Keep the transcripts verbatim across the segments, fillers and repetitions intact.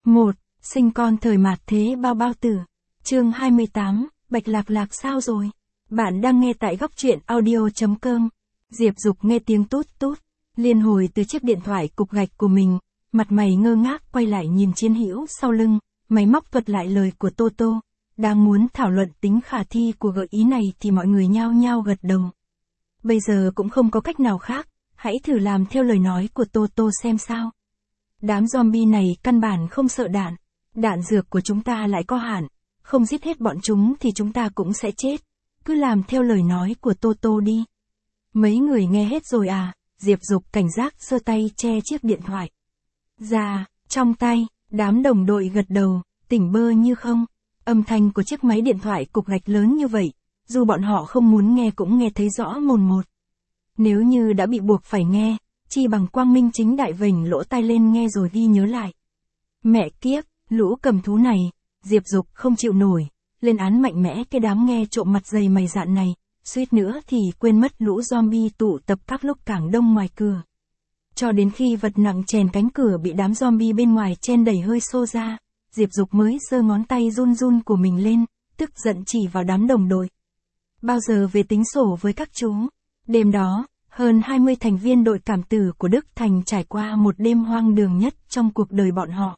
một. Sinh con thời mạt thế bao bao tử. Chương hai mươi tám, Bạch Lạc Lạc sao rồi? Bạn đang nghe tại góc truyện audio.com. Diệp Dục nghe tiếng tút tút, liên hồi từ chiếc điện thoại cục gạch của mình, mặt mày ngơ ngác quay lại nhìn Chiến Hữu sau lưng, máy móc thuật lại lời của Tô Tô. Đang muốn thảo luận tính khả thi của gợi ý này thì mọi người nhao nhao gật đầu. Bây giờ cũng không có cách nào khác, hãy thử làm theo lời nói của Tô Tô xem sao. Đám zombie này căn bản không sợ đạn, đạn dược của chúng ta lại có hạn, không giết hết bọn chúng thì chúng ta cũng sẽ chết. Cứ làm theo lời nói của Tô Tô đi. Mấy người nghe hết rồi à? Diệp Dục cảnh giác giơ tay che chiếc điện thoại ra, trong tay, đám đồng đội gật đầu, tỉnh bơ như không. Âm thanh của chiếc máy điện thoại cục gạch lớn như vậy, dù bọn họ không muốn nghe cũng nghe thấy rõ mồn một. Nếu như đã bị buộc phải nghe, chi bằng quang minh chính đại vểnh lỗ tai lên nghe rồi ghi nhớ lại. Mẹ kiếp, lũ cầm thú này, Diệp Dục không chịu nổi, lên án mạnh mẽ cái đám nghe trộm mặt dày mày dạn này, suýt nữa thì quên mất lũ zombie tụ tập các lúc cảng đông ngoài cửa. Cho đến khi vật nặng chèn cánh cửa bị đám zombie bên ngoài chen đẩy hơi xô ra, Diệp Dục mới giơ ngón tay run run của mình lên, tức giận chỉ vào đám đồng đội. Bao giờ về tính sổ với các chú? Đêm đó, hơn hai mươi thành viên đội cảm tử của Đức Thành trải qua một đêm hoang đường nhất trong cuộc đời bọn họ.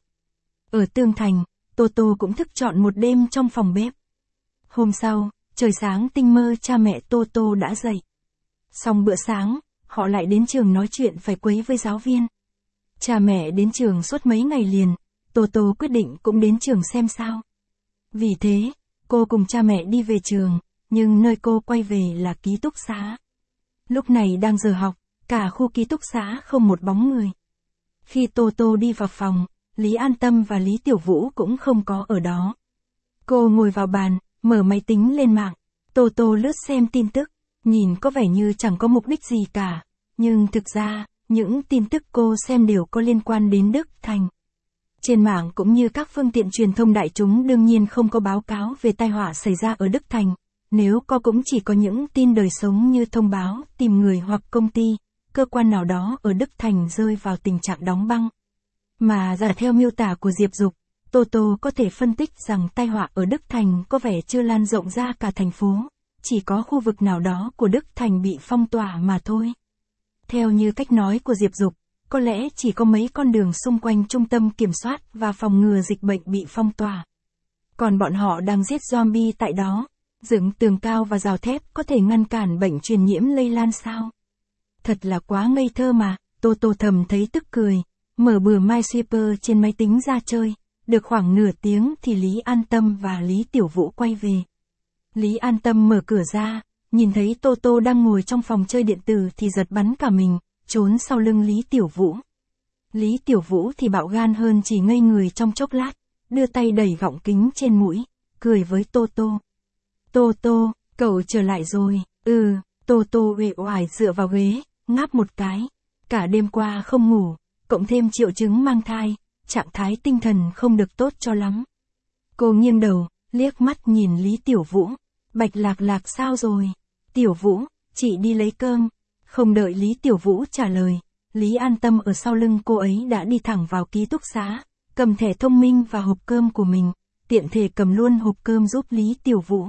Ở Tương Thành, Tô Tô cũng thức trọn một đêm trong phòng bếp. Hôm sau, trời sáng tinh mơ cha mẹ Tô Tô đã dậy. Xong bữa sáng, họ lại đến trường nói chuyện phải quấy với giáo viên. Cha mẹ đến trường suốt mấy ngày liền, Tô Tô quyết định cũng đến trường xem sao. Vì thế, cô cùng cha mẹ đi về trường, nhưng nơi cô quay về là ký túc xá. Lúc này đang giờ học, cả khu ký túc xá không một bóng người. Khi Tô Tô đi vào phòng, Lý An Tâm và Lý Tiểu Vũ cũng không có ở đó. Cô ngồi vào bàn, mở máy tính lên mạng. Tô Tô lướt xem tin tức, nhìn có vẻ như chẳng có mục đích gì cả. Nhưng thực ra, những tin tức cô xem đều có liên quan đến Đức Thành. Trên mạng cũng như các phương tiện truyền thông đại chúng đương nhiên không có báo cáo về tai họa xảy ra ở Đức Thành. Nếu có cũng chỉ có những tin đời sống như thông báo tìm người hoặc công ty, cơ quan nào đó ở Đức Thành rơi vào tình trạng đóng băng. Mà giả theo miêu tả của Diệp Dục, Tô Tô có thể phân tích rằng tai họa ở Đức Thành có vẻ chưa lan rộng ra cả thành phố, chỉ có khu vực nào đó của Đức Thành bị phong tỏa mà thôi. Theo như cách nói của Diệp Dục, có lẽ chỉ có mấy con đường xung quanh trung tâm kiểm soát và phòng ngừa dịch bệnh bị phong tỏa. Còn bọn họ đang giết zombie tại đó, dựng tường cao và rào thép có thể ngăn cản bệnh truyền nhiễm lây lan sao? Thật là quá ngây thơ mà, Tô Tô thầm thấy tức cười, mở bừa MySweeper trên máy tính ra chơi. Được khoảng nửa tiếng thì Lý An Tâm và Lý Tiểu Vũ quay về. Lý An Tâm mở cửa ra, nhìn thấy Tô Tô đang ngồi trong phòng chơi điện tử thì giật bắn cả mình, trốn sau lưng Lý Tiểu Vũ. Lý Tiểu Vũ thì bạo gan hơn chỉ ngây người trong chốc lát, đưa tay đẩy gọng kính trên mũi, cười với Tô Tô. Tô Tô, cậu trở lại rồi. Ừ, Tô Tô uể oải dựa vào ghế, ngáp một cái. Cả đêm qua không ngủ, cộng thêm triệu chứng mang thai, trạng thái tinh thần không được tốt cho lắm. Cô nghiêng đầu, liếc mắt nhìn Lý Tiểu Vũ. Bạch Lạc Lạc sao rồi? Tiểu Vũ, chị đi lấy cơm. Không đợi Lý Tiểu Vũ trả lời, Lý An Tâm ở sau lưng cô ấy đã đi thẳng vào ký túc xá, cầm thẻ thông minh và hộp cơm của mình, tiện thể cầm luôn hộp cơm giúp Lý Tiểu Vũ.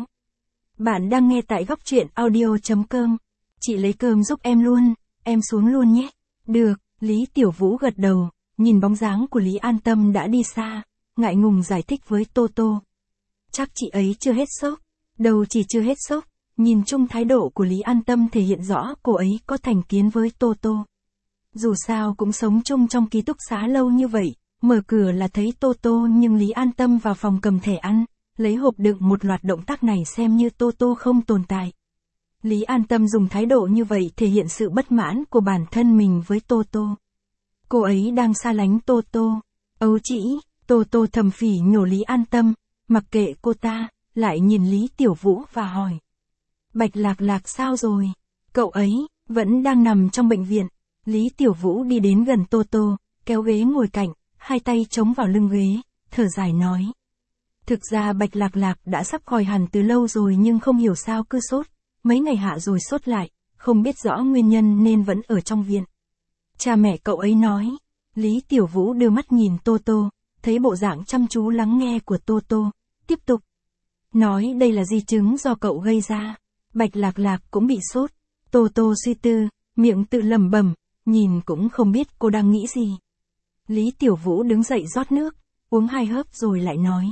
Bạn đang nghe tại góc truyện audio.com. Chị lấy cơm giúp em luôn, em xuống luôn nhé. Được, Lý Tiểu Vũ gật đầu, nhìn bóng dáng của Lý An Tâm đã đi xa, ngại ngùng giải thích với Tô Tô. Chắc chị ấy chưa hết sốc. Đâu chỉ chưa hết sốc, nhìn chung thái độ của Lý An Tâm thể hiện rõ cô ấy có thành kiến với Tô Tô. Dù sao cũng sống chung trong ký túc xá lâu như vậy, mở cửa là thấy Tô Tô nhưng Lý An Tâm vào phòng cầm thẻ ăn, lấy hộp đựng một loạt động tác này xem như Tô Tô không tồn tại. Lý An Tâm dùng thái độ như vậy thể hiện sự bất mãn của bản thân mình với Tô Tô. Cô ấy đang xa lánh Tô Tô. Ấu chỉ, Tô Tô thầm phỉ nhổ Lý An Tâm, mặc kệ cô ta, lại nhìn Lý Tiểu Vũ và hỏi. Bạch Lạc Lạc sao rồi? Cậu ấy, vẫn đang nằm trong bệnh viện. Lý Tiểu Vũ đi đến gần Tô Tô, kéo ghế ngồi cạnh, hai tay chống vào lưng ghế, thở dài nói. Thực ra Bạch Lạc Lạc đã sắp khỏi hẳn từ lâu rồi nhưng không hiểu sao cứ sốt, mấy ngày hạ rồi sốt lại, không biết rõ nguyên nhân nên vẫn ở trong viện. Cha mẹ cậu ấy nói. Lý Tiểu Vũ đưa mắt nhìn Tô Tô, thấy bộ dạng chăm chú lắng nghe của Tô Tô, tiếp tục. Nói đây là di chứng do cậu gây ra. Bạch Lạc Lạc cũng bị sốt. Tô Tô suy tư, miệng tự lẩm bẩm, nhìn cũng không biết cô đang nghĩ gì. Lý Tiểu Vũ đứng dậy rót nước, uống hai hớp rồi lại nói.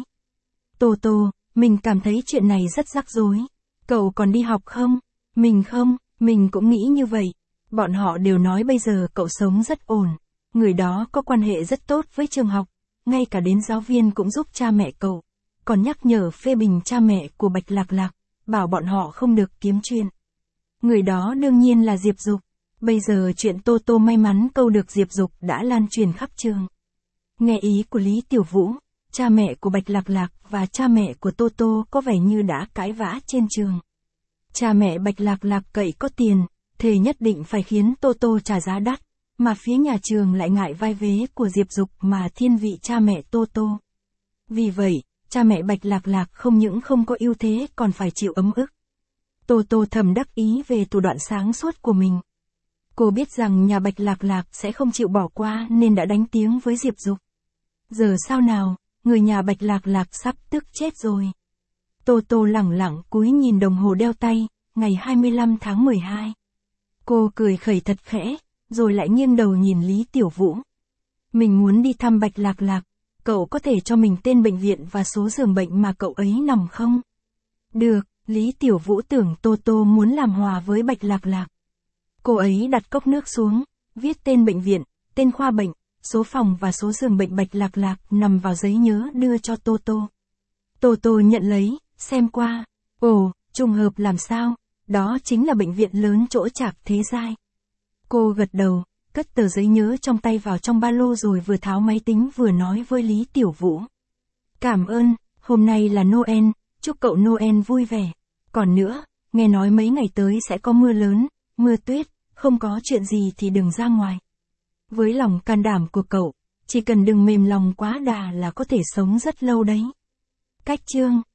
Tô Tô, mình cảm thấy chuyện này rất rắc rối. Cậu còn đi học không? Mình không, mình cũng nghĩ như vậy. Bọn họ đều nói bây giờ cậu sống rất ổn. Người đó có quan hệ rất tốt với trường học. Ngay cả đến giáo viên cũng giúp cha mẹ cậu. Còn nhắc nhở phê bình cha mẹ của Bạch Lạc Lạc, bảo bọn họ không được kiếm chuyện. Người đó đương nhiên là Diệp Dục. Bây giờ chuyện Tô Tô may mắn câu được Diệp Dục đã lan truyền khắp trường. Nghe ý của Lý Tiểu Vũ, cha mẹ của Bạch Lạc Lạc và cha mẹ của Tô Tô có vẻ như đã cãi vã trên trường. Cha mẹ Bạch Lạc Lạc cậy có tiền, thề nhất định phải khiến Tô Tô trả giá đắt, mà phía nhà trường lại ngại vai vế của Diệp Dục mà thiên vị cha mẹ Tô Tô. Vì vậy, cha mẹ Bạch Lạc Lạc không những không có ưu thế còn phải chịu ấm ức. Tô Tô thầm đắc ý về thủ đoạn sáng suốt của mình. Cô biết rằng nhà Bạch Lạc Lạc sẽ không chịu bỏ qua nên đã đánh tiếng với Diệp Dục. Giờ sao nào, người nhà Bạch Lạc Lạc sắp tức chết rồi. Tô Tô lẳng lặng cúi nhìn đồng hồ đeo tay, ngày hai mươi lăm tháng mười hai. Cô cười khẩy thật khẽ, rồi lại nghiêng đầu nhìn Lý Tiểu Vũ. Mình muốn đi thăm Bạch Lạc Lạc, cậu có thể cho mình tên bệnh viện và số giường bệnh mà cậu ấy nằm không? Được, Lý Tiểu Vũ tưởng Tô Tô muốn làm hòa với Bạch Lạc Lạc. Cô ấy đặt cốc nước xuống, viết tên bệnh viện, tên khoa bệnh, số phòng và số giường bệnh Bạch Lạc Lạc nằm vào giấy nhớ đưa cho Tô Tô. Tô Tô nhận lấy, xem qua. Ồ, trùng hợp làm sao, đó chính là bệnh viện lớn chỗ Trạc Thế Giai. Cô gật đầu, cất tờ giấy nhớ trong tay vào trong ba lô rồi vừa tháo máy tính vừa nói với Lý Tiểu Vũ. Cảm ơn, hôm nay là Noel, chúc cậu Noel vui vẻ. Còn nữa, nghe nói mấy ngày tới sẽ có mưa lớn, mưa tuyết, không có chuyện gì thì đừng ra ngoài. Với lòng can đảm của cậu, chỉ cần đừng mềm lòng quá đà là có thể sống rất lâu đấy. Cách chương